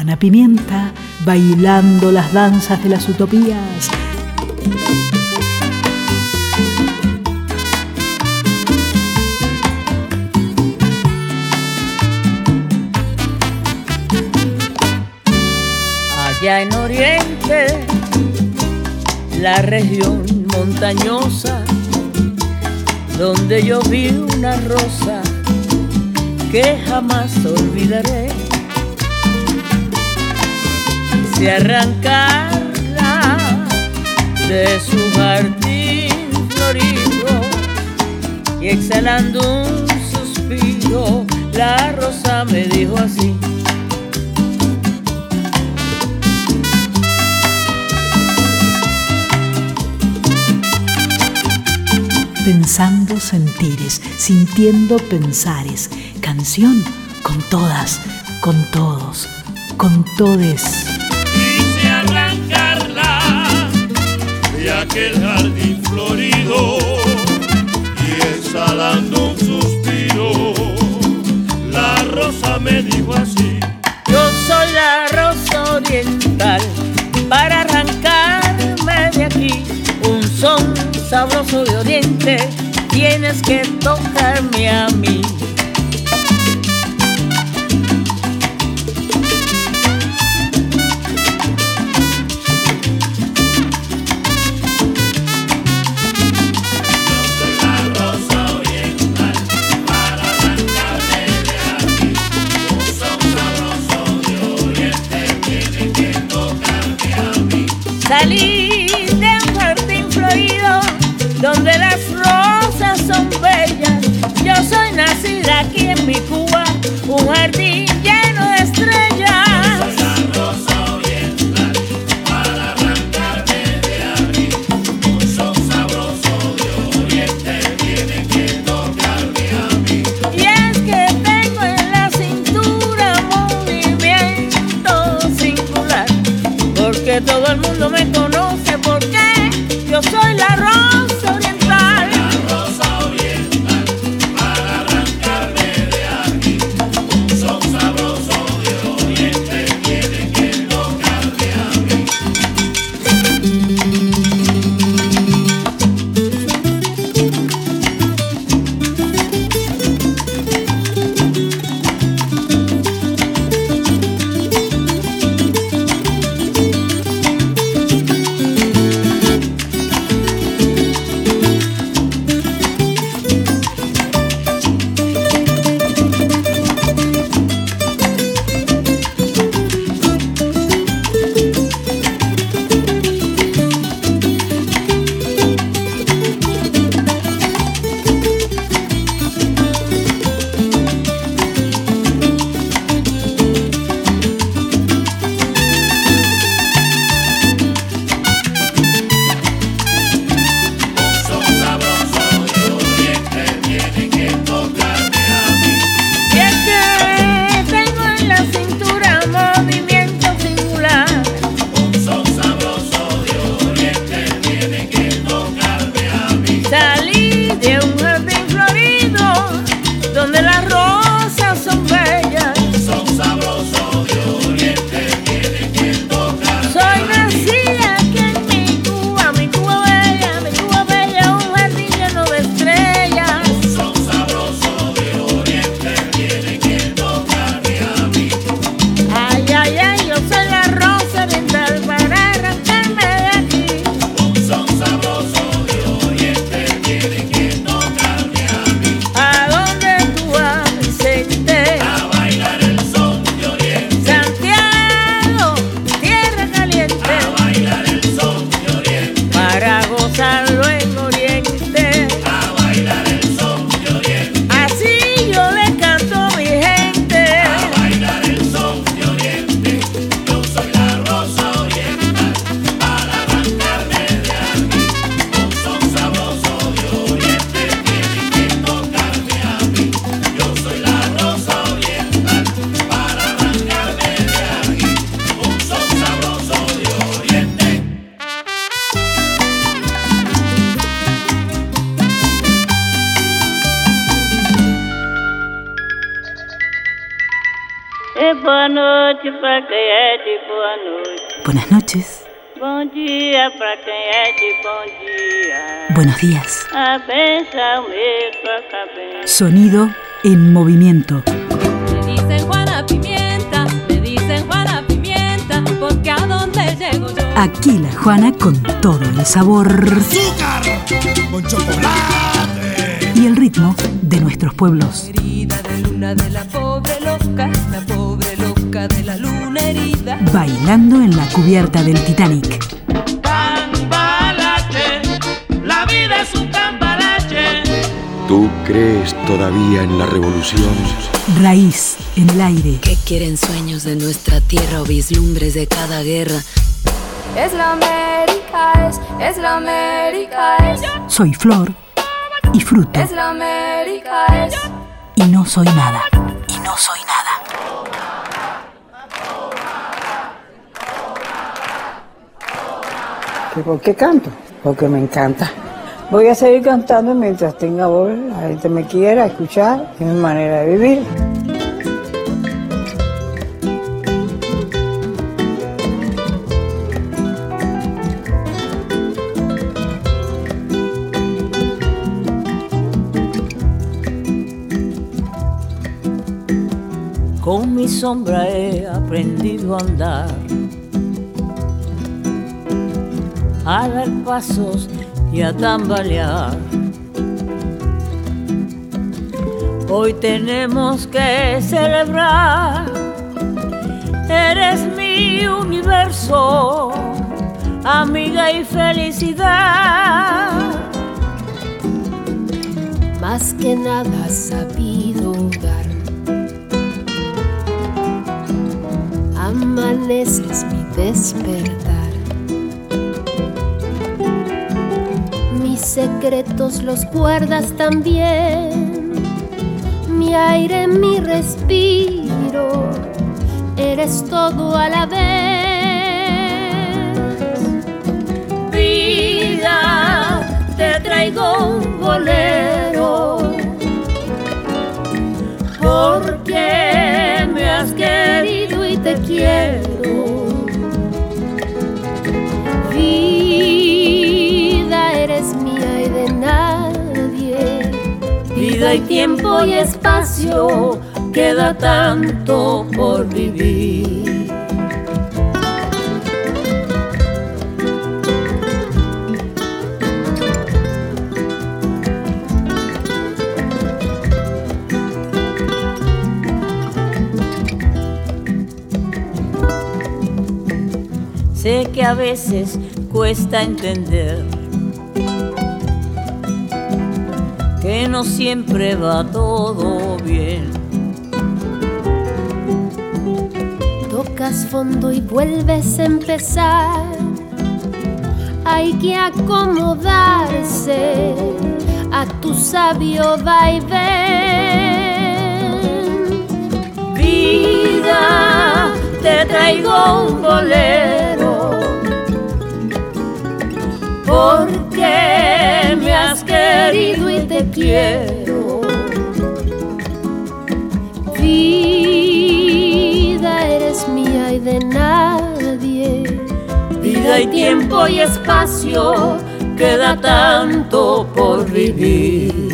Ana Pimienta, bailando las danzas de las utopías. Allá en Oriente, la región montañosa, donde yo vi una rosa que jamás olvidaré. Quise arrancarla de su jardín florido y exhalando un suspiro, la rosa me dijo así: pensando sentires, sintiendo pensares, canción con todas, con todos, con todes. Quise arrancarla de aquel jardín florido y exhalando un suspiro, la rosa me dijo así: yo soy la rosa oriental, para arrancarme de aquí un son sabroso de oriente, tienes que tocarme a mí. Salí de un jardín florido donde las rosas son bellas. Yo soy nacido Boa noite pra quem é de boa noite. Buenas noches. Bom dia pra quem é de bom dia. Buenos días. A benção mesmo a cabeça. Sonido en movimiento. Me dicen Juana Pimienta, me dicen Juana Pimienta, porque a dónde llego yo. Aquí la Juana con todo el sabor ¡Azúcar! ¡Con chocolate! y el ritmo de nuestros pueblos. Herida de luna de la pobre loca de la luna herida. Bailando en la cubierta del Titanic. Cambalache, la vida es un cambalache. ¿Tú crees todavía en la revolución? Raíz en el aire. ¿Qué quieren sueños de nuestra tierra o vislumbres de cada guerra? Es la América, es la América, Soy flor y fruto. es la América, Y no soy nada. Y no soy nada. ¿Por qué canto? Porque me encanta. Voy a seguir cantando mientras tenga voz, la gente me quiera escuchar, es mi manera de vivir. Con mi sombra he aprendido a andar, a dar pasos y a tambalear. Hoy tenemos que celebrar, eres mi universo, amiga y felicidad. Más que nada has sabido dar. Amaneces mi despertar. Mis secretos los guardas también. Mi aire, mi respiro, eres todo a la vez. Vida, te traigo un bolero, porque me has querido y te quiero. Vida, eres mía y de nadie. Vida y tiempo y espacio, queda tanto por vivir. Sé que a veces cuesta entender que no siempre va todo bien. Tocas fondo y vuelves a empezar. Hay que acomodarse a tu sabio vaivén. Vida, te traigo un bolero, porque me has querido y te quiero. Vida, eres mía y de nadie. Vida y tiempo y espacio, queda tanto por vivir.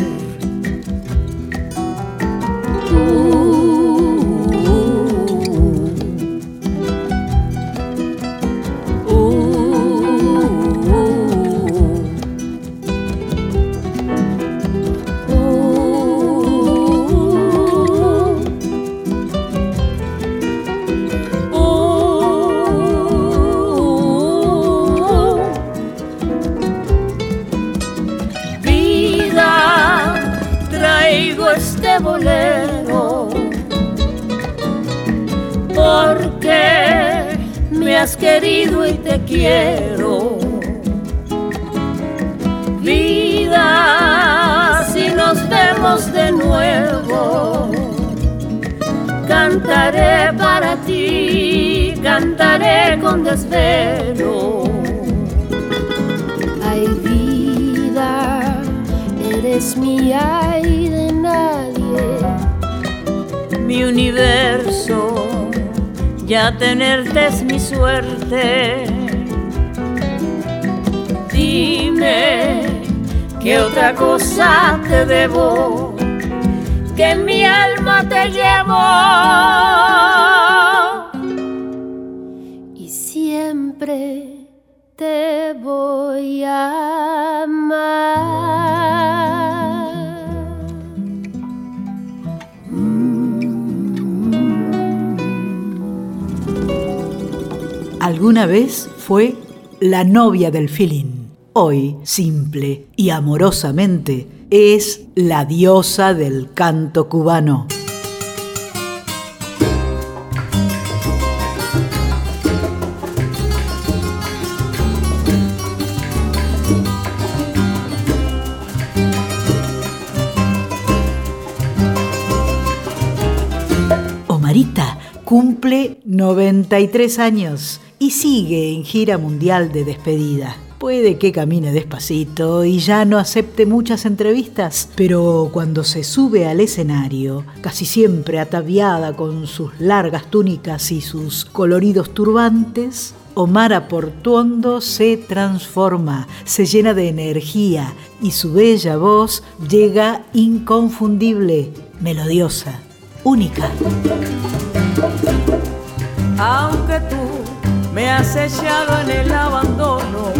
Este bolero, porque me has querido y te quiero. Vida, si nos vemos de nuevo, cantaré para ti, cantaré con desvelo. Ay, vida, eres mía y de nadie. Mi universo, ya tenerte es mi suerte. Dime qué otra cosa te debo, que en mi alma te llevo y siempre te voy a amar. Alguna vez fue la novia del feeling. Hoy, simple y amorosamente, es la diosa del canto cubano. Omarita cumple 93 años y sigue en gira mundial de despedida. Puede que camine despacito y ya no acepte muchas entrevistas, pero cuando se sube al escenario, casi siempre ataviada con sus largas túnicas y sus coloridos turbantes, Omara Portuondo se transforma, se llena de energía y su bella voz llega inconfundible, melodiosa, única. Aunque tú me has echado en el abandono,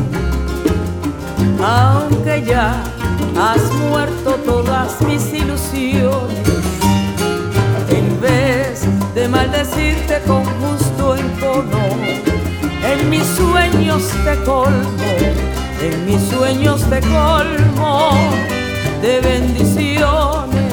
aunque ya has muerto todas mis ilusiones, en vez de maldecirte con justo encono, en mis sueños te colmo, en mis sueños te colmo de bendiciones.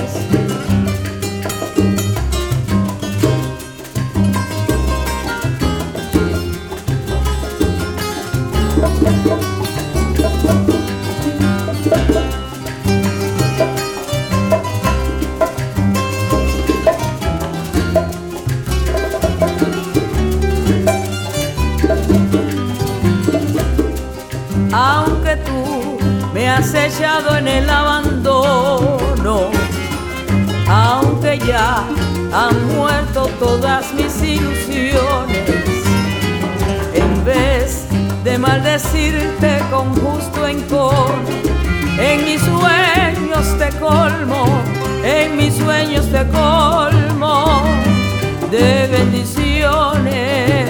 Aunque tú me has echado en el abandono, aunque ya han muerto todas mis ilusiones, en vez de maldecirte con justo encono, en mis sueños te colmo, en mis sueños te colmo de bendiciones.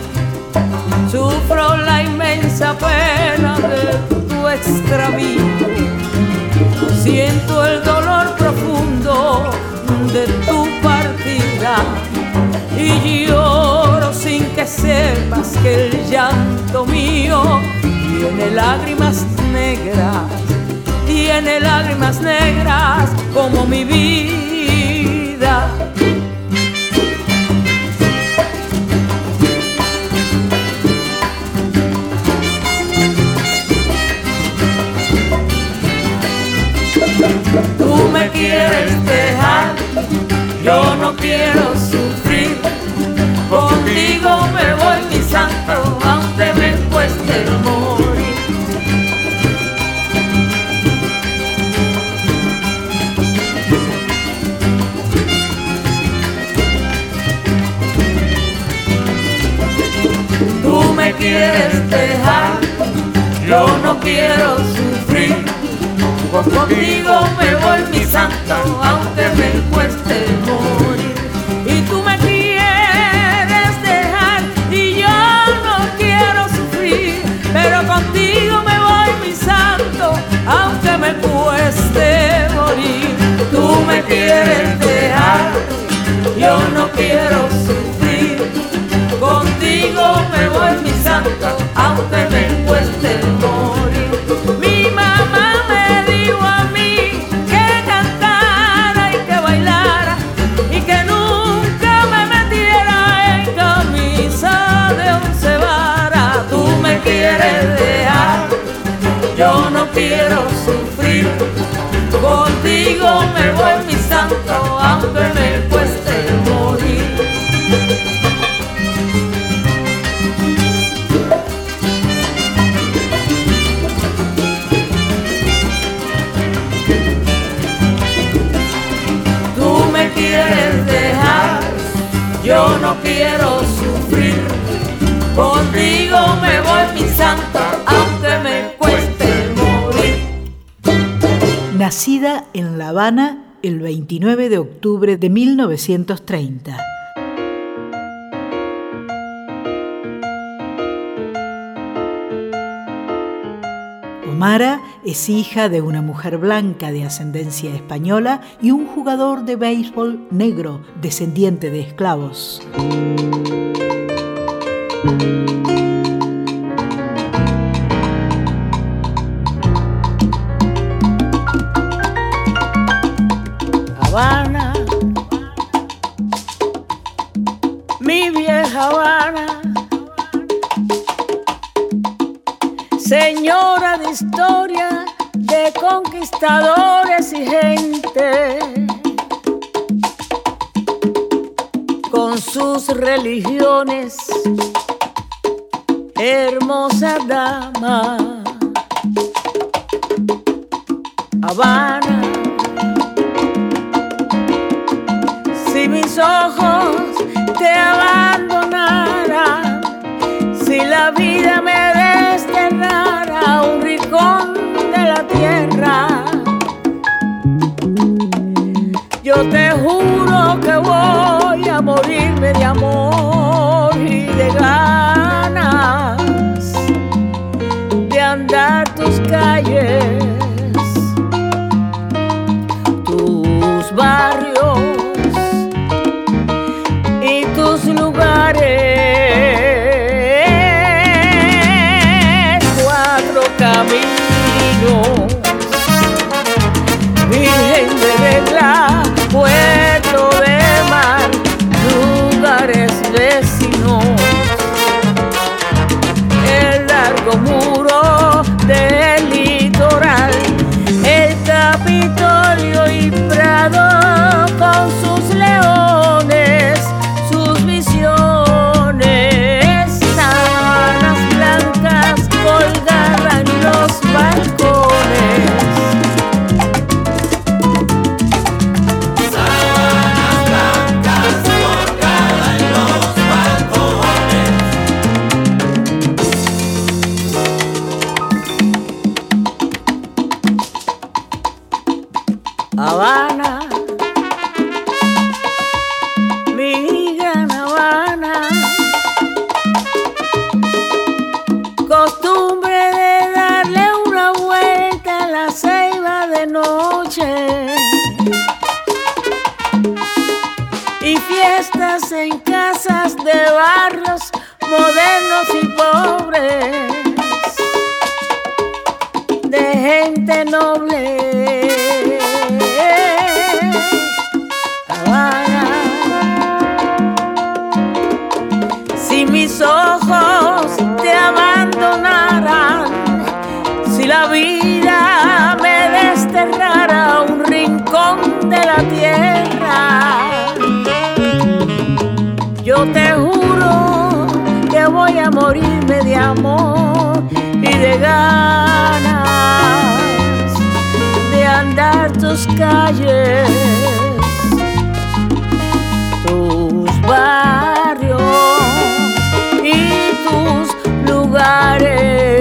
Sufro la inmensa pena de tu extravío, siento el dolor profundo de tu partida y lloro sin que sepas que el llanto mío tiene lágrimas negras como mi vida. Tú me quieres dejar, yo no quiero sufrir. Contigo me voy, mi santo, aunque me cueste morir. Tú me quieres dejar, yo no quiero sufrir. Contigo me voy, mi santo, aunque me cueste morir. Y tú me quieres dejar y yo no quiero sufrir, pero contigo me voy, mi santo, aunque me cueste morir. Tú me quieres dejar, yo no quiero sufrir. Contigo me voy, mi santo, aunque me cueste morir. Mi mamá me dijo a mí que cantara y que bailara y que nunca me metiera en camisa de 11 varas. Tú me quieres dejar, yo no quiero sufrir. Contigo me voy, mi santo, aunque me cueste morir. Tú me quieres dejar, yo no quiero sufrir. contigo me voy mi santo, aunque me cueste morir. Nacida en La Habana el 29 de octubre de 1930. Omara es hija de una mujer blanca de ascendencia española y un jugador de béisbol negro descendiente de esclavos. Habana, mi vieja Habana, señora de historia, de conquistadores y gente, con sus religiones, hermosa dama. Habana, si mis ojos te abandonaran, si la vida me desterrara a un rincón de la tierra, yo te juro que voy a morirme de amor y de ganas de andar tus calles, tus barrios y tus lugares. 4 caminos, Virgen de regla, puerto de mar, lugares vecinos, el largo muro del litoral, el Capitolio y Prado con sus leones, sus visiones, sábanas blancas colgadas en los balcones. Sábanas blancas colgadas en los balcones. Habana, mi gran Habana, costumbre de darle una vuelta a la ceiba de noche y fiestas en casas de barrios modernos y pobres, de gente noble. Habana, si mis ojos te abandonaran, si la vida me desterrara a un rincón de la tierra, yo te juro que voy a morirme de amor y de ganas de andar tus calles, tus barrios y tus lugares.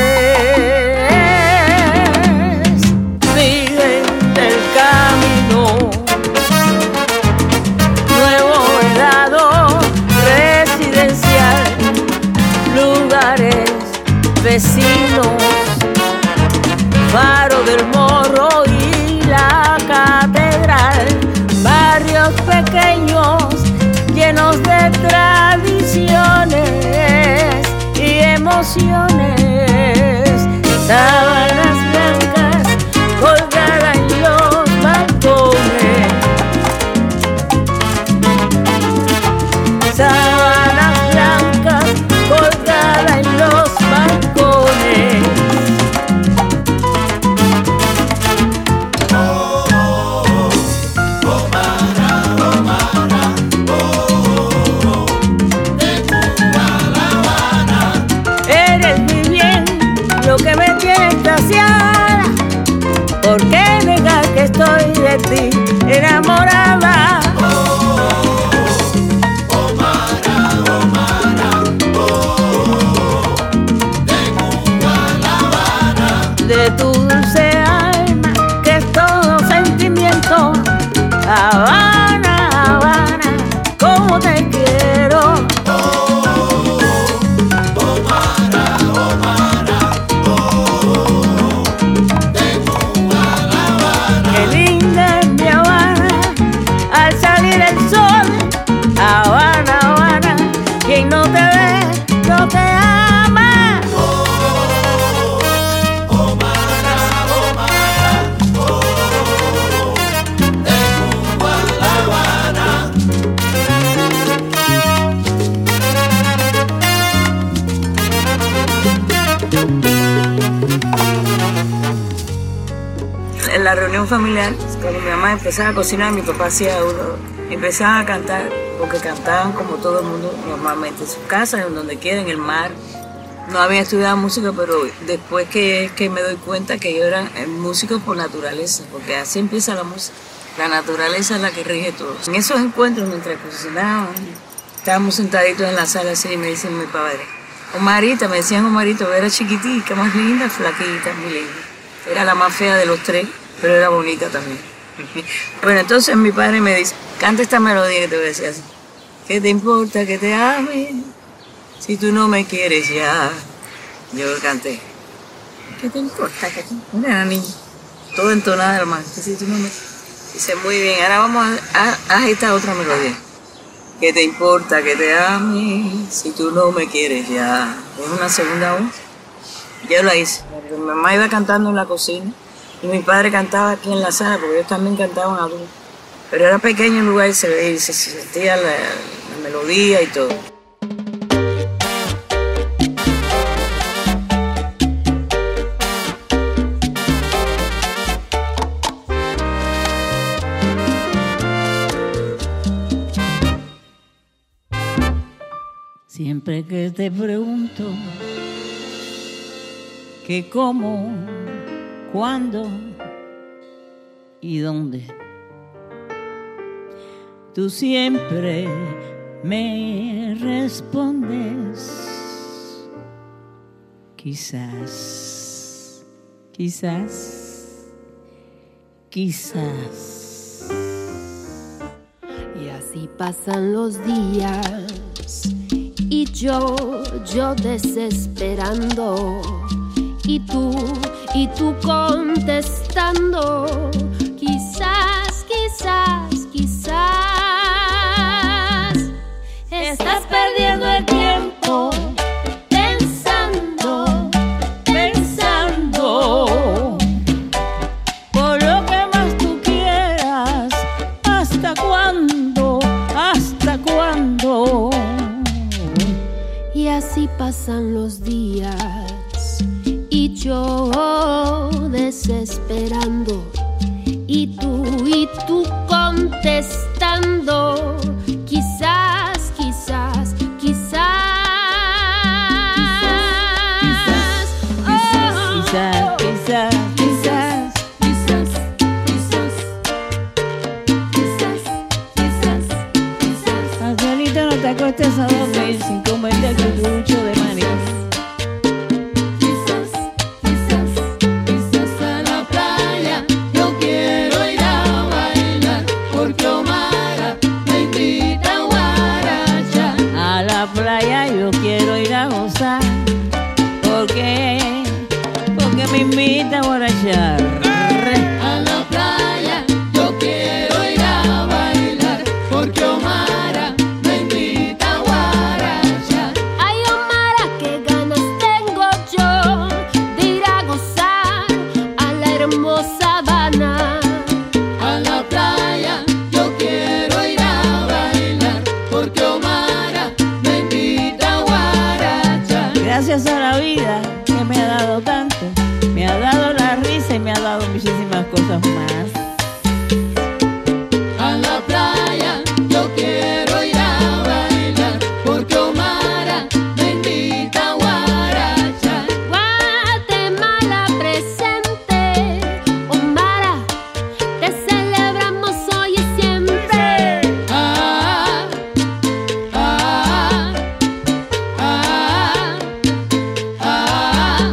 Virgen del camino, nuevo edado residencial, lugares vecinos, Faro del Morro y la Catedral, barrios pequeños llenos de tradiciones y emociones, sábanas blancas colgadas en los balcones, sábanas blancas colgadas en los balcones. Eres reunión familiar, cuando mi mamá empezaba a cocinar, mi papá hacía empezaban a cantar, porque cantaban como todo el mundo normalmente en sus casas, en donde quiera, en el mar. No había estudiado música, pero después que me doy cuenta que yo era músico por naturaleza, porque así empieza la música. La naturaleza es la que rige todo. En esos encuentros, mientras cocinaban, estábamos sentaditos en la sala así y me dicen mi padre, Omarita, me decían Omarita, era chiquitica, más linda, flaquita, muy linda. Era la más fea de los tres, pero era bonita también. Bueno, entonces mi padre me dice, canta esta melodía que te voy a decir así. ¿Qué te importa que te ame si tú no me quieres ya? Yo canté. ¿Qué te importa que te ame? Una niña, toda entonada, hermano. Si tú no me... Dice, muy bien, ahora vamos a esta otra melodía. ¿Qué te importa que te ame si tú no me quieres ya? Es una segunda voz. Yo la hice. Mi mamá iba cantando en la cocina y mi padre cantaba aquí en la sala, porque ellos también cantaban adultos. Pero era pequeño el lugar y se sentía la melodía y todo. Siempre que te pregunto que cómo, cuándo y dónde, tú siempre me respondes quizás, quizás, quizás. Y así pasan los días y yo desesperando, y tú contestando, quizás, quizás, quizás. Estás perdiendo el tiempo pensando, por lo que más tú quieras. ¿Hasta cuándo? ¿Hasta cuándo? Y así pasan los días y yo desesperando, y tú contestando, quizás, quizás, quizás. Quizás, quizás, quizás. Angelito, no te acuestes a dormir sin comerte el cucurucho de maní. Porque me invita a borrachar. A la playa yo quiero ir a bailar, porque Omara me invita a guarachar. Ay, Omara, qué ganas tengo yo de ir a gozar a la hermosa Habana. A la playa yo quiero ir a bailar, porque Omara me invita a guarachar. Gracias a la vida que me ha dado tanto, me ha dado la risa y me ha dado muchísimas cosas más. A la playa yo quiero ir a bailar, porque Omara me invita a guarachar. Guatemala presente, Omara, te celebramos hoy y siempre. Ah, ah, ah, ah,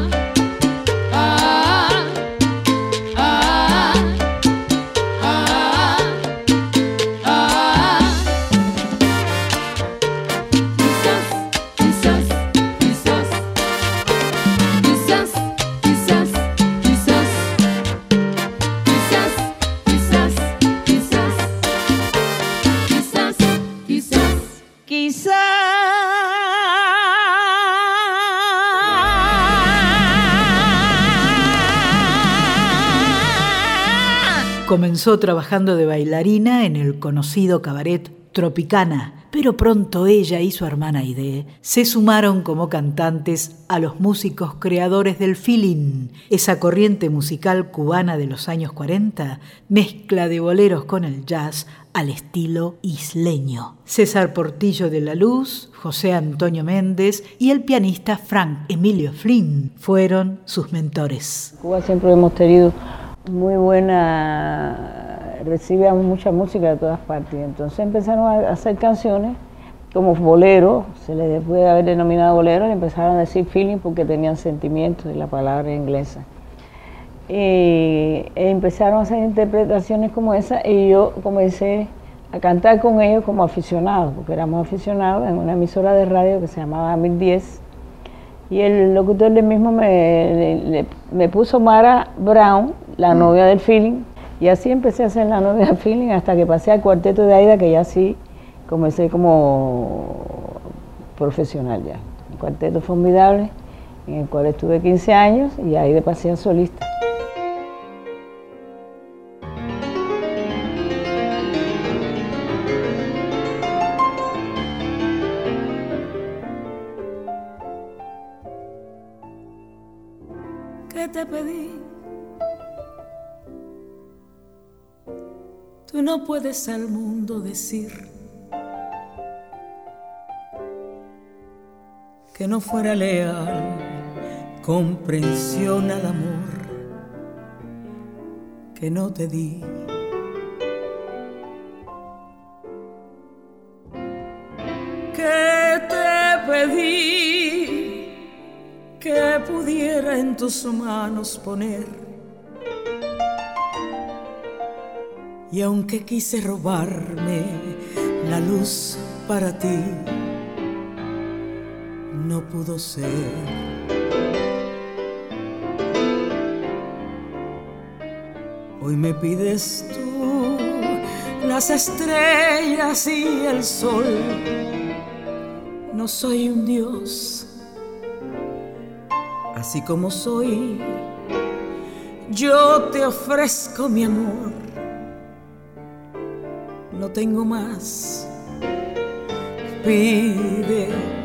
Comenzó trabajando de bailarina en el conocido cabaret Tropicana pero pronto ella y su hermana Aide se sumaron como cantantes a los músicos creadores del feeling, esa corriente musical cubana de los años 40, mezcla de boleros con el jazz al estilo isleño. César Portillo de la Luz, José Antonio Méndez y el pianista Frank Emilio Flynn fueron sus mentores. Cuba siempre hemos tenido muy buena, recibíamos mucha música de todas partes, entonces empezaron a hacer canciones como bolero, se les puede haber denominado bolero, y empezaron a decir feeling porque tenían sentimientos de la palabra inglesa. Y empezaron a hacer interpretaciones como esa y yo comencé a cantar con ellos como aficionados, porque éramos aficionados en una emisora de radio que se llamaba 1010. Y el locutor del mismo me puso Mara Brown, la novia del feeling, y así empecé a hacer la novia del feeling hasta que pasé al cuarteto de Aida, que ya sí comencé como profesional ya. Un cuarteto formidable, en el cual estuve 15 años y ahí de pasé a solista. ¿Qué te pedí? Tú no puedes al mundo decir que no fuera leal, comprensión al amor que no te di. ¿Qué te pedí? Que pudiera en tus manos poner. Y aunque quise robarme la luz para ti, no pudo ser. Hoy me pides tú las estrellas y el sol. No soy un dios, así como soy, yo te ofrezco mi amor. No tengo más, pide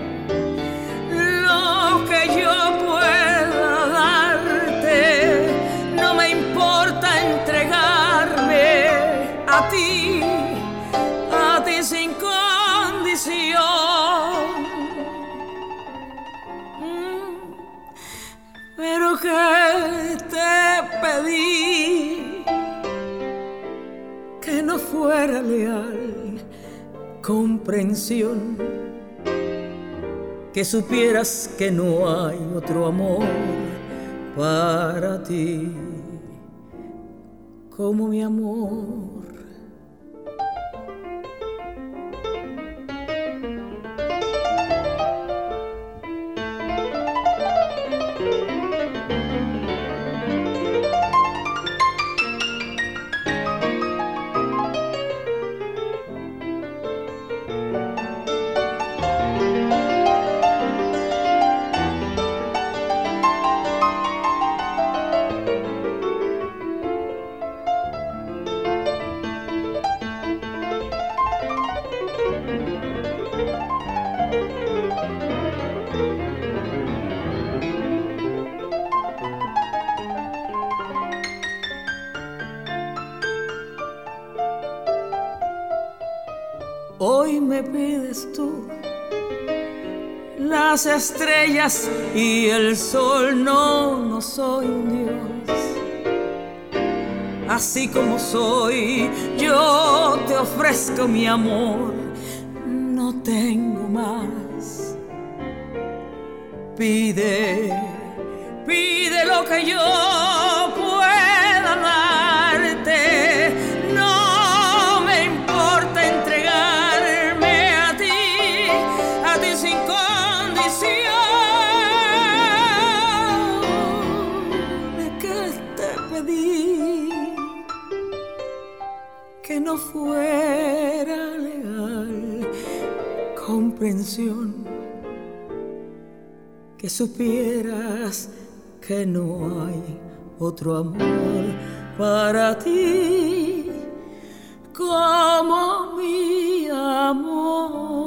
lo que yo pueda darte. No me importa entregarme a ti sin condición. Pero que te pedí que no fuera leal, comprensión, que supieras que no hay otro amor para ti como mi amor. Hoy me pides tú las estrellas y el sol. No, no soy un dios, así como soy, yo te ofrezco mi amor. No tengo más, pide lo que yo pueda darte. No me importa entregarme a ti sin condición. ¿Qué te pedí? Que no fuera legal, comprensión, que supieras que no hay otro amor para ti como mi amor.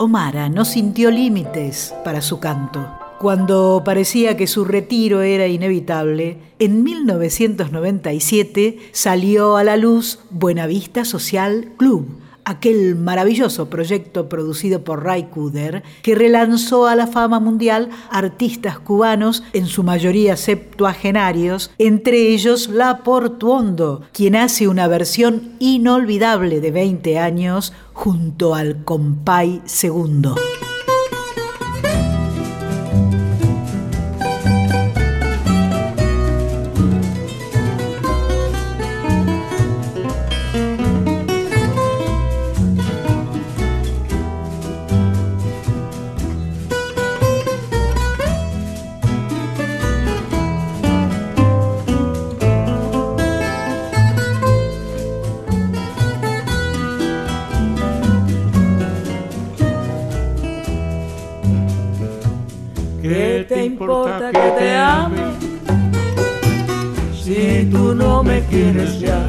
Omara no sintió límites para su canto. Cuando parecía que su retiro era inevitable, en 1997 salió a la luz Buenavista Social Club, aquel maravilloso proyecto producido por Ray Cooder que relanzó a la fama mundial artistas cubanos, en su mayoría septuagenarios, entre ellos La Portuondo, quien hace una versión inolvidable de 20 años junto al compay Segundo. ¿Qué te importa que te ame si tú no me quieres ya?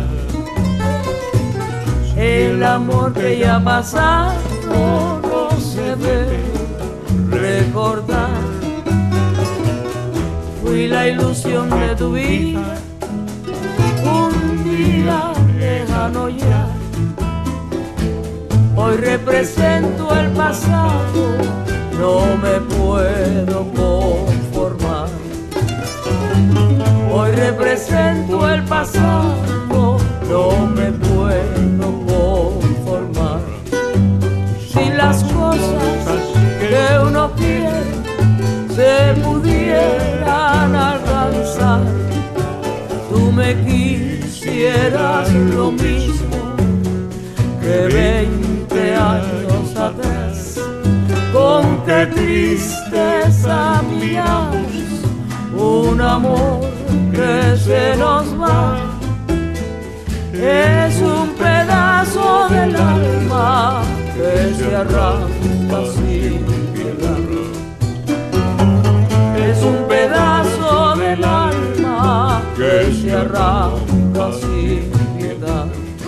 El amor que ya ha pasado no se debe recordar. Fui la ilusión de tu vida, un día lejano ya. Hoy represento el pasado, no me puedo conformar. Hoy represento el pasado, no me puedo conformar. Si las cosas que uno quiere se pudieran alcanzar, tú me quisieras lo mismo que 20 años atrás. Con qué tristeza miramos un amor que se nos va. Es un pedazo del alma que se arranca sin piedad. Es un pedazo del alma que se arranca sin piedad.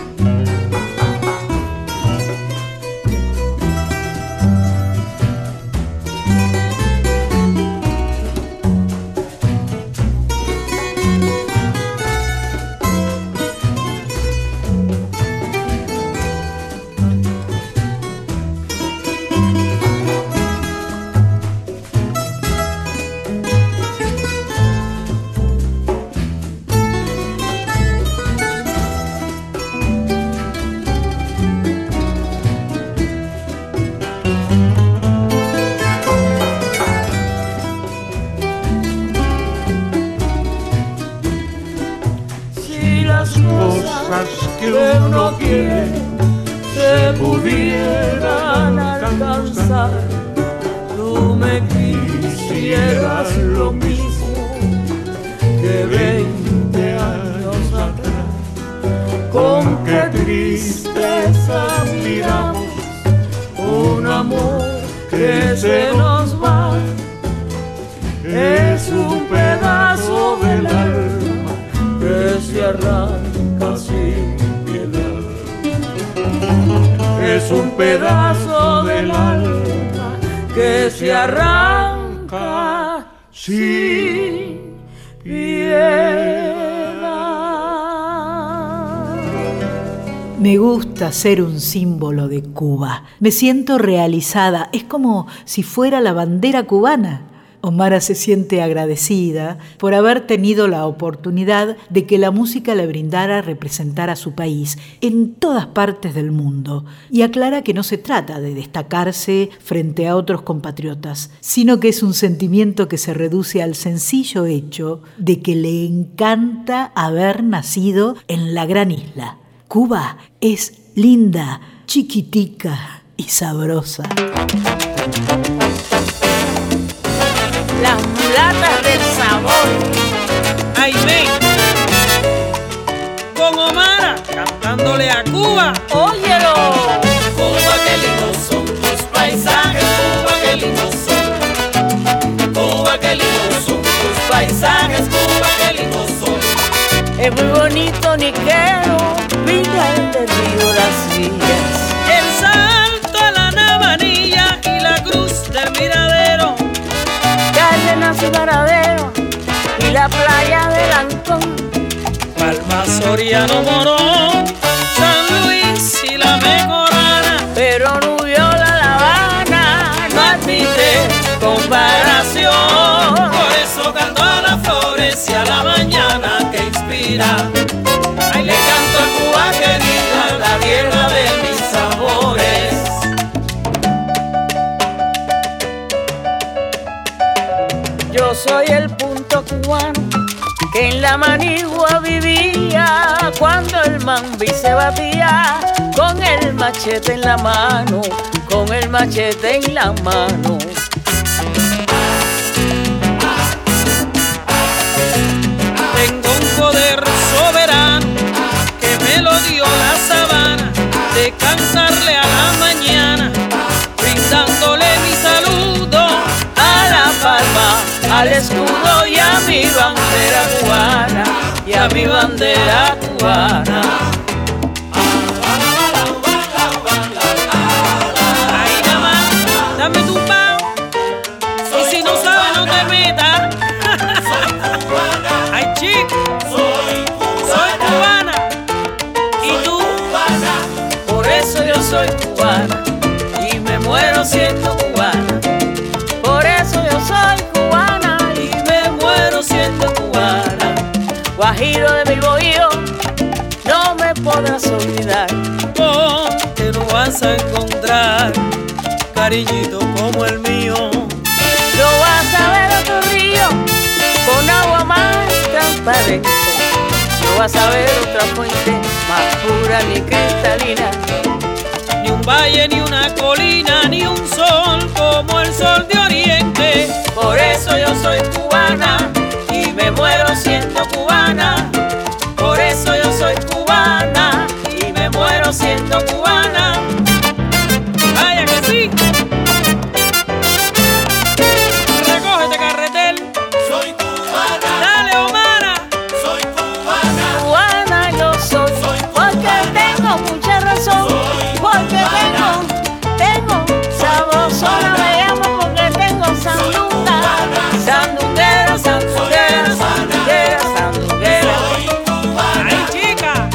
Que uno quiere se pudieran alcanzar, tú me quisieras lo mismo que 20 años atrás. Con qué tristeza miramos un amor que se nos va. Es un pedazo del alma que se arranca sin piedad. Es un pedazo del alma que se arranca sin piedad. Me gusta ser un símbolo de Cuba. Me siento realizada. Es como si fuera la bandera cubana. Omara se siente agradecida por haber tenido la oportunidad de que la música le brindara representar a su país en todas partes del mundo, y aclara que no se trata de destacarse frente a otros compatriotas, sino que es un sentimiento que se reduce al sencillo hecho de que le encanta haber nacido en la gran isla. Cuba es linda, chiquitica y sabrosa. Las mulatas del sabor. Ay, ven, con Omara cantándole a Cuba. Óyelo. Cuba, qué lindos son tus paisajes. Cuba, qué lindos son. Cuba, qué lindos son tus paisajes. Cuba, qué lindos son. Es muy bonito Niquero, Villa del Río, Las Villas. El salto a la Navanilla Palmas y Varadero y la playa de Lancón. Palma, Soriano, Morón, San Luis y la Mejorana. Pero Nubiola, La Habana no admite comparación. Por eso canto a las flores y a la mañana que inspira. Ay, le canto a Cuba querida, la tierra de mis amores. Yo soy el punto cubano que en la Manigua vivía cuando el Mambí se batía con el machete en la mano, con el machete en la mano. Tengo un poder soberano que me lo dio la sabana, de cantarle a la mañana, brindándole mi saludo a la palma, al escudo y a mi bandera cubana, y a mi bandera cubana. Ay, mamá, dame tu pao, y si no sabes no te metas. Ay, chico, soy cubana, y tú, por eso yo soy cubana, y me muero siendo cubana. Por eso yo soy cubana, y me muero siendo cubana. Guajiro de mi bohío, no me podrás olvidar. porque no vas a encontrar cariñito como el mío. No vas a ver otro río con agua más transparente. No vas a ver otra fuente más pura ni cristalina. Ni un valle, ni una colina, ni un sol como el sol de Oriente. Por eso yo soy cubana y me muero siendo cubana. Por eso yo soy cubana y me muero siendo cubana. Vaya que sí. Recógete, carretel. Soy cubana. Dale, Omara. Soy cubana. Cubana yo soy, porque tengo mucha razón. Porque tengo sabrosona me llamo porque tengo sandunga. Sandunguera, sandunguera, sandunguera, sandunguera. Ay, chica.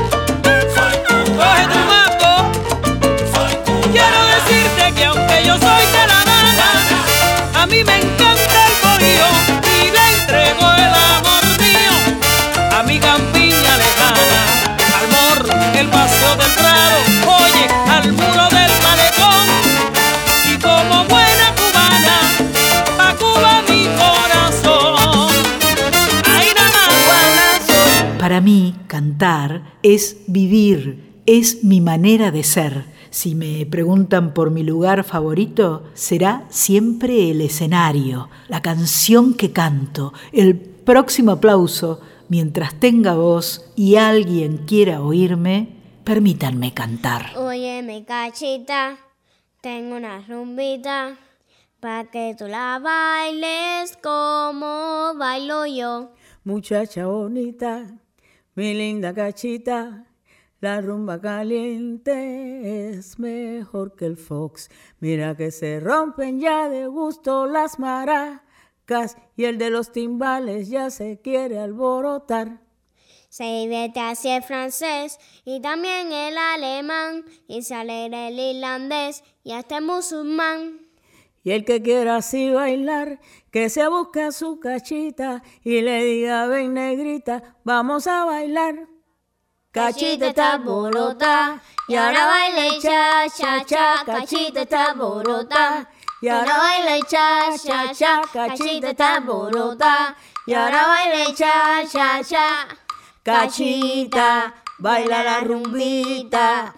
Coge tu mambo. Quiero decirte que aunque yo soy de La Habana, a mí me encanta el bohío y le entrego el amor mío a mi campiña lejana, al morro, el paseo del Prado, oye, al muro del malecón. Y como buena cubana, pa' Cuba mi corazón. Ahí nada más. Para mí, cantar es vivir, es mi manera de ser. Si me preguntan por mi lugar favorito, será siempre el escenario, la canción que canto, el próximo aplauso. Mientras tenga voz y alguien quiera oírme, permítanme cantar. Óyeme, cachita, tengo una rumbita, pa' que tú la bailes como bailo yo. Muchacha bonita, mi linda cachita, la rumba caliente es mejor que el fox. Mira que se rompen ya de gusto las maracas y el de los timbales ya se quiere alborotar. Se divierte así el francés y también el alemán, y se alegra el irlandés y hasta el musulmán. Y el que quiera así bailar, que se busque a su cachita y le diga: ven negrita, vamos a bailar. Cachita está borota y ahora baila cha cha cha. Cachita está borota y ahora baila cha cha cha. Cachita está borota y ahora baila cha cha cha. Cachita, baila la rumbita.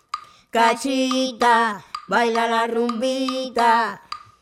Cachita, baila la rumbita.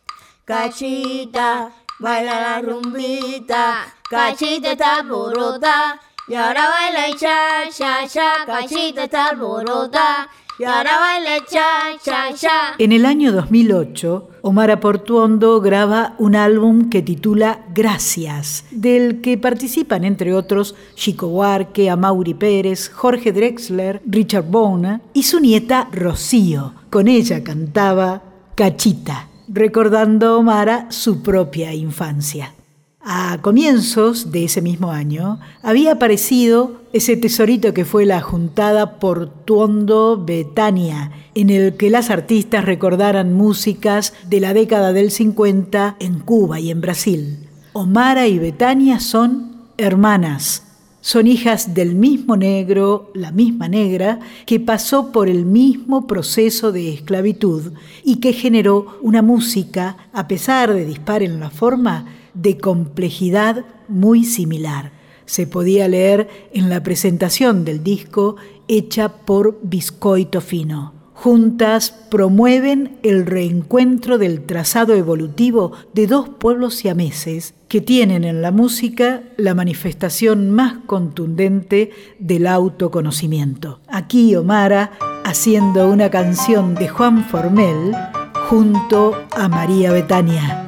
Cachita, baila la rumbita. Cachita está borota y ahora baila cha cha cha. Cachita está alborota y ahora baila cha cha cha. En el año 2008, Omara Portuondo graba un álbum que titula Gracias, del que participan entre otros Chico Buarque, Amaury Pérez, Jorge Drexler, Richard Bona y su nieta Rocío. Con ella cantaba Cachita, recordando Omara su propia infancia. A comienzos de ese mismo año había aparecido ese tesorito que fue la juntada Portuondo Betania, en el que las artistas recordaran músicas de la década del 50 en Cuba y en Brasil. Omara y Betania son hermanas. Son hijas del mismo negro, la misma negra, que pasó por el mismo proceso de esclavitud y que generó una música, a pesar de dispar en la forma, de complejidad muy similar. Se podía leer en la presentación del disco hecha por Biscoito Fino. Juntas promueven el reencuentro del trazado evolutivo de dos pueblos siameses que tienen en la música la manifestación más contundente del autoconocimiento. Aquí Omara haciendo una canción de Juan Formel junto a María Betania.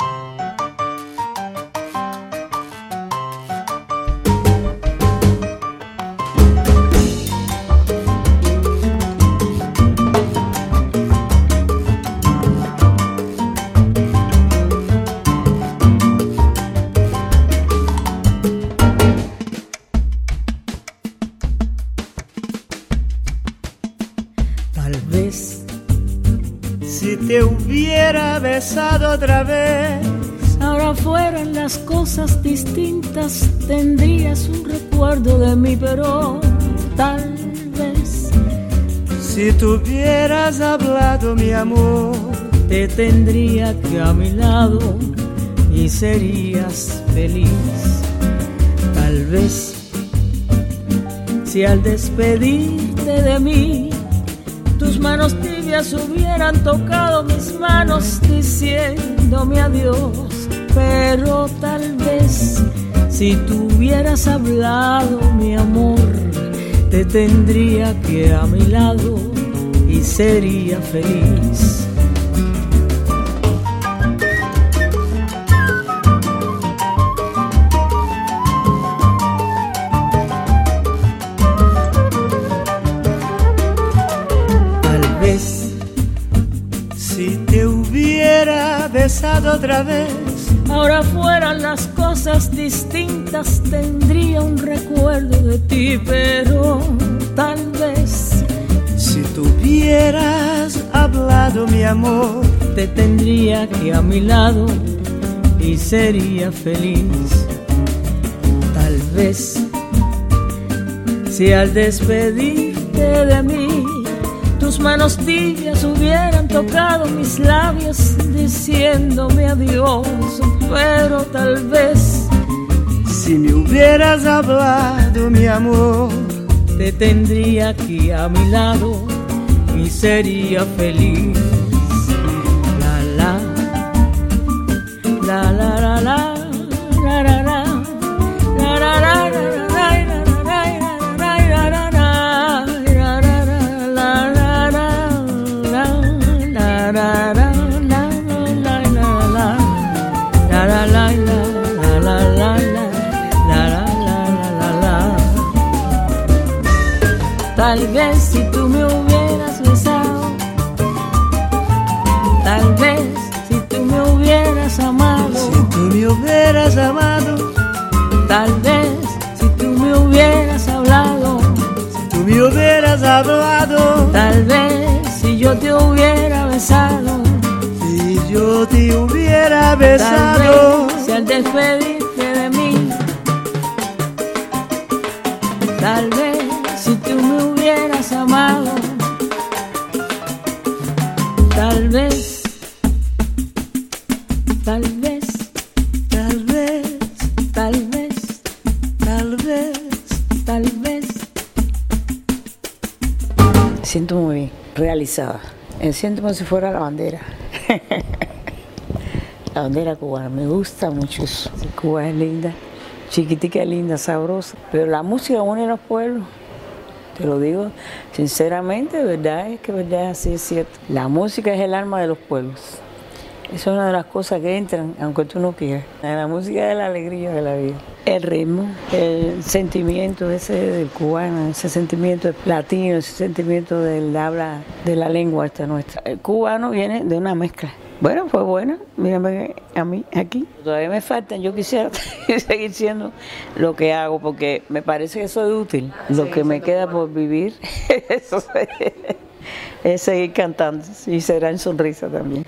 Te hubiera besado otra vez, ahora fueran las cosas distintas, tendrías un recuerdo de mí, pero tal vez si tuvieras hablado, mi amor, te tendría aquí a mi lado y serías feliz. Tal vez si al despedirte de mí tus manos tibias hubieran tocado mis manos diciéndome adiós, pero tal vez si tú hubieras hablado, mi amor, te tendría aquí a mi lado y sería feliz. Besado otra vez, ahora fueran las cosas distintas, tendría un recuerdo de ti, pero tal vez si tuvieras hablado, mi amor, te tendría aquí a mi lado y sería feliz. Tal vez si al despedirte de mí tus manos tibias hubieran tocado mis labios diciéndome adiós, pero tal vez si me hubieras hablado, mi amor, te tendría aquí a mi lado y sería feliz. La la la la la la la la la la la la la. Tal vez si tú me hubieras besado, tal vez si tú me hubieras amado, si tú me hubieras amado, tal vez si tú me hubieras hablado, si tú me hubieras hablado, tal vez si yo te hubiera besado, si yo te hubiera besado, tal vez si al despedirte de mí, tal vez si tú me hubieras amado, tal vez, tal vez, tal vez, tal vez, tal vez, tal vez. Me siento muy realizada. Me siento como si fuera la bandera. La bandera cubana. Me gusta mucho eso. Cuba es linda, chiquitica, linda, sabrosa. Pero la música une a los pueblos. Te lo digo sinceramente, verdad es que verdad, así es cierto. La música es el alma de los pueblos. Esa es una de las cosas que entran, aunque tú no quieras. La música es la alegría de la vida. El ritmo, el sentimiento ese del cubano, ese sentimiento latino, ese sentimiento del habla de la lengua esta nuestra. El cubano viene de una mezcla Bueno, fue buena, mírame a mí aquí. Todavía me faltan, yo quisiera seguir siendo lo que hago porque me parece que soy útil. Lo que me queda por vivir eso es seguir cantando y será en sonrisa también.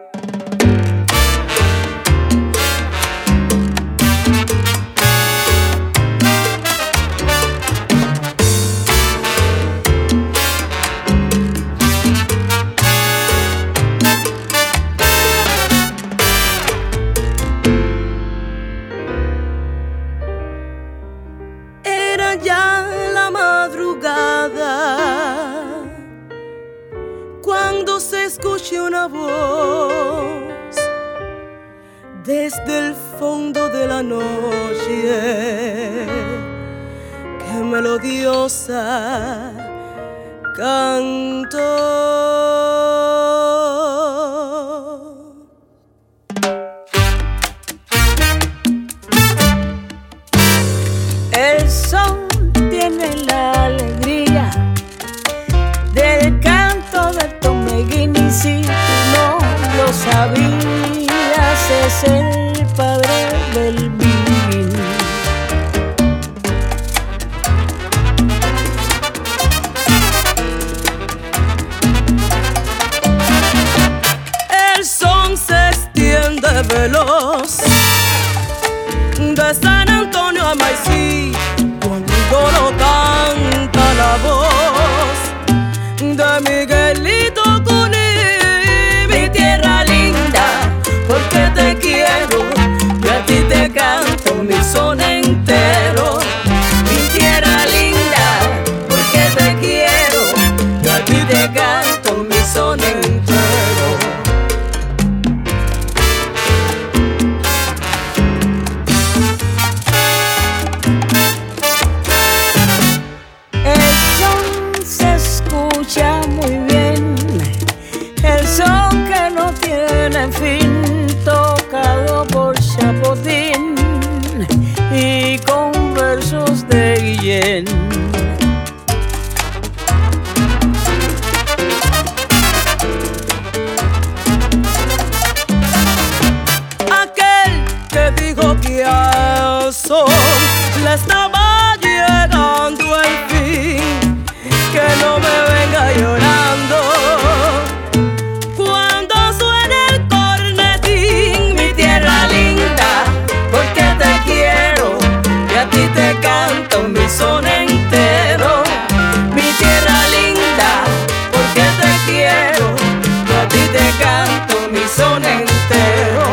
Una voz desde el fondo de la noche que melodiosa cantó. El sol tiene la alegría del canto del tomeguín. Si tú no lo sabías, es el padre del vino. El son se extiende veloz de San Antonio a Maicí cuando lo canta la voz de Miguelito Cuní. Porque te quiero, yo a ti te canto mi son entero. Mi tierra linda, porque te quiero, yo a ti te canto mi son entero. El son se escucha muy bien, el son que no tiene fin, tocado por Chapotín y con versos de Guillén. Aquel que dijo que al son le estaba llegando el fin, que no me venga llorando cuando suene el cornetín. Mi tierra linda, porque te quiero, y a ti te canto mi son entero. Mi tierra linda, porque te quiero, y a ti te canto mi son entero.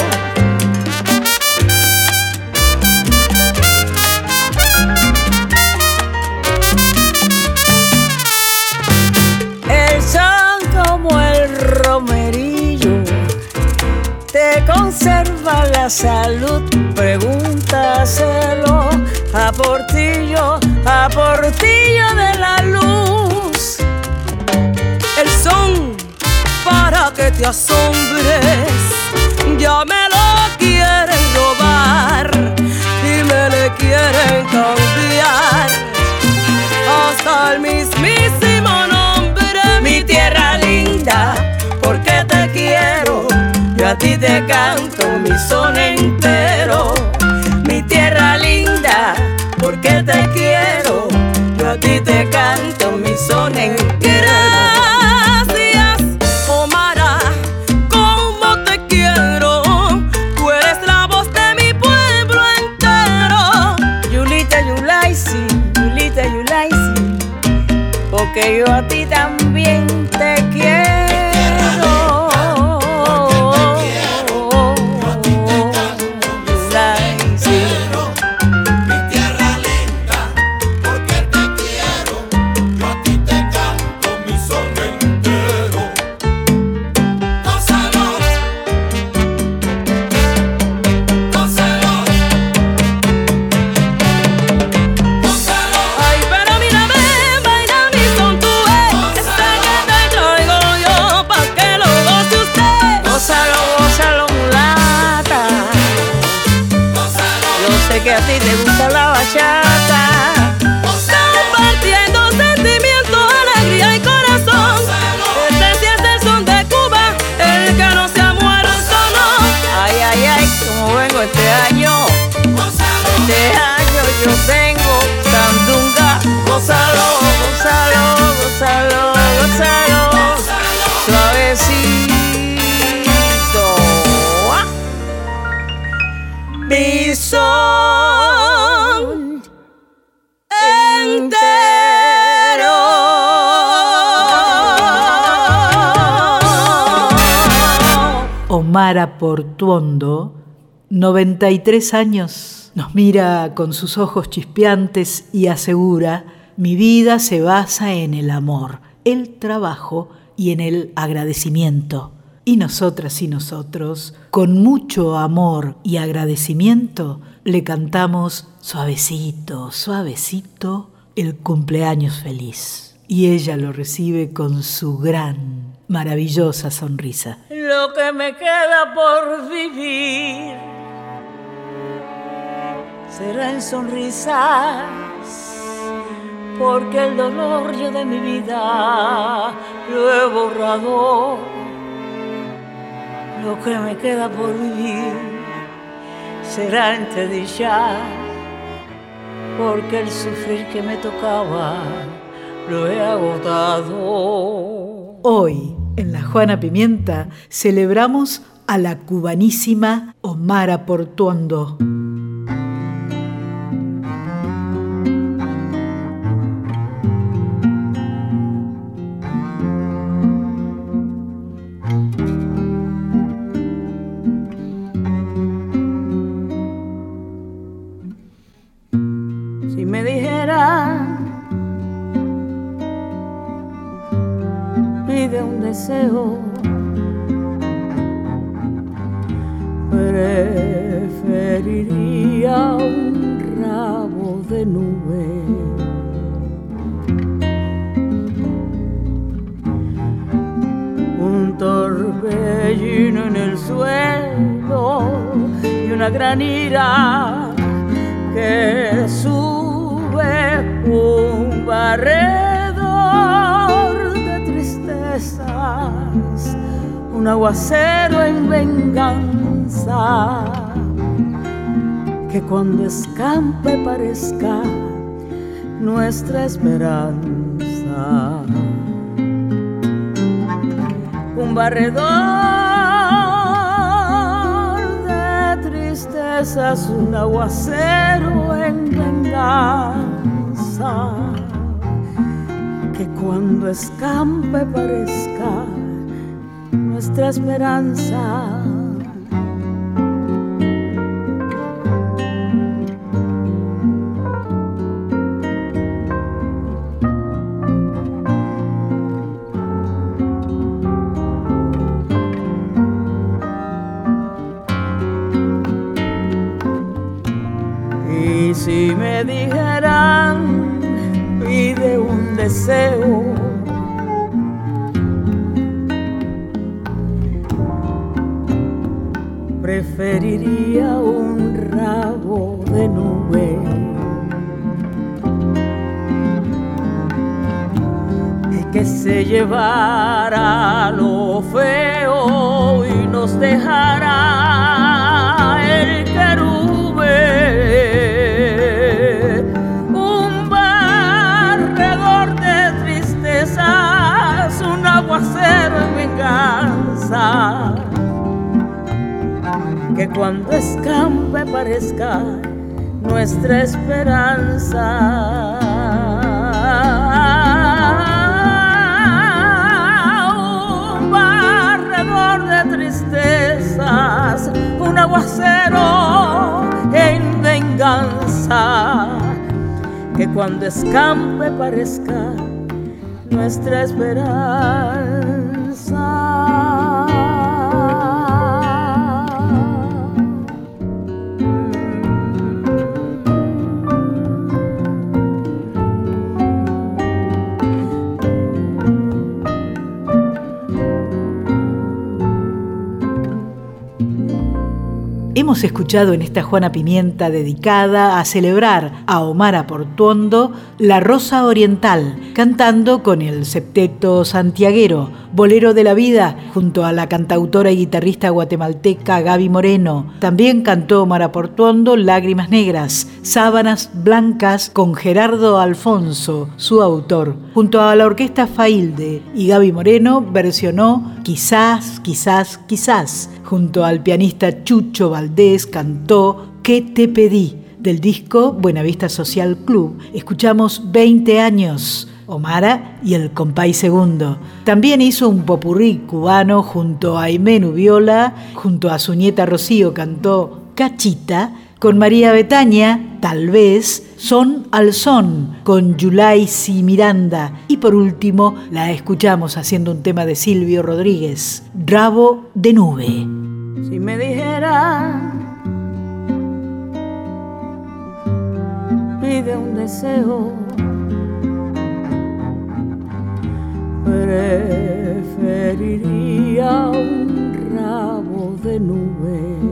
El son como el romerillo te conserva la salud, pregúntaselo a Portillo de la Luz. El son para que te asombres, ya me lo quieren robar y me le quieren cambiar hasta el mismísimo nombre. Mi tierra linda, porque te quiero, yo a ti te canto mi son entero. Mi tierra linda, porque te quiero, yo a ti te canto mi son entero. Gracias, Omara, como te quiero, tú eres la voz de mi pueblo entero. Yulita Yulaisi, Yulita Yulaisi, porque yo a ti también te quiero. Ay, pero mírame, baila mi son, tú esta Omara Portuondo, 93 años, nos mira con sus ojos chispeantes y asegura: mi vida se basa en el amor, el trabajo y en el agradecimiento. Y nosotras y nosotros, con mucho amor y agradecimiento, le cantamos suavecito, suavecito, el cumpleaños feliz. Y ella lo recibe con su gran, maravillosa sonrisa. Lo que me queda por vivir será en sonrisas, porque el dolor yo de mi vida lo he borrado. Lo que me queda por vivir será entre dicha, porque el sufrir que me tocaba lo he agotado. Hoy, en La Juana Pimienta, celebramos a la cubanísima Omara Portuondo. Si me dijeran, pide un deseo, preferiría un rabo de nube, un torbellino en el suelo y una gran ira que sube, un barredor de tristezas, un aguacero en venganza, que cuando escampe parezca nuestra esperanza. Un barredor de tristezas, un aguacero en venganza, que cuando escampe parezca nuestra esperanza. Y si me dijeran, pide un deseo, preferiría un rabo de nube, que se llevara lo feo y nos dejara el querube, un barredor de tristezas, un aguacero en venganza, que cuando escampe parezca nuestra esperanza. Un barredor de tristezas, un aguacero en venganza, que cuando escampe parezca nuestra esperanza. Hemos escuchado en esta Juana Pimienta dedicada a celebrar a Omara Portuondo La Rosa Oriental, cantando con el septeto santiaguero, Bolero de la Vida, junto a la cantautora y guitarrista guatemalteca Gaby Moreno. También cantó Omara Portuondo Lágrimas Negras, Sábanas Blancas, con Gerardo Alfonso, su autor. Junto a la orquesta Failde y Gaby Moreno versionó Quizás, quizás, quizás. Junto al pianista Chucho Valdés cantó ¿Qué te pedí? Del disco Buenavista Social Club. Escuchamos 20 años Omara y el Compay Segundo. También hizo un popurrí cubano junto a Aimé Nubiola, junto a su nieta Rocío cantó Cachita, con María Betaña, Tal vez, Son al Son, con Yulaisi Miranda, y por último la escuchamos haciendo un tema de Silvio Rodríguez, Rabo de Nube. Si me dijera, pide un deseo, preferiría un rabo de nube.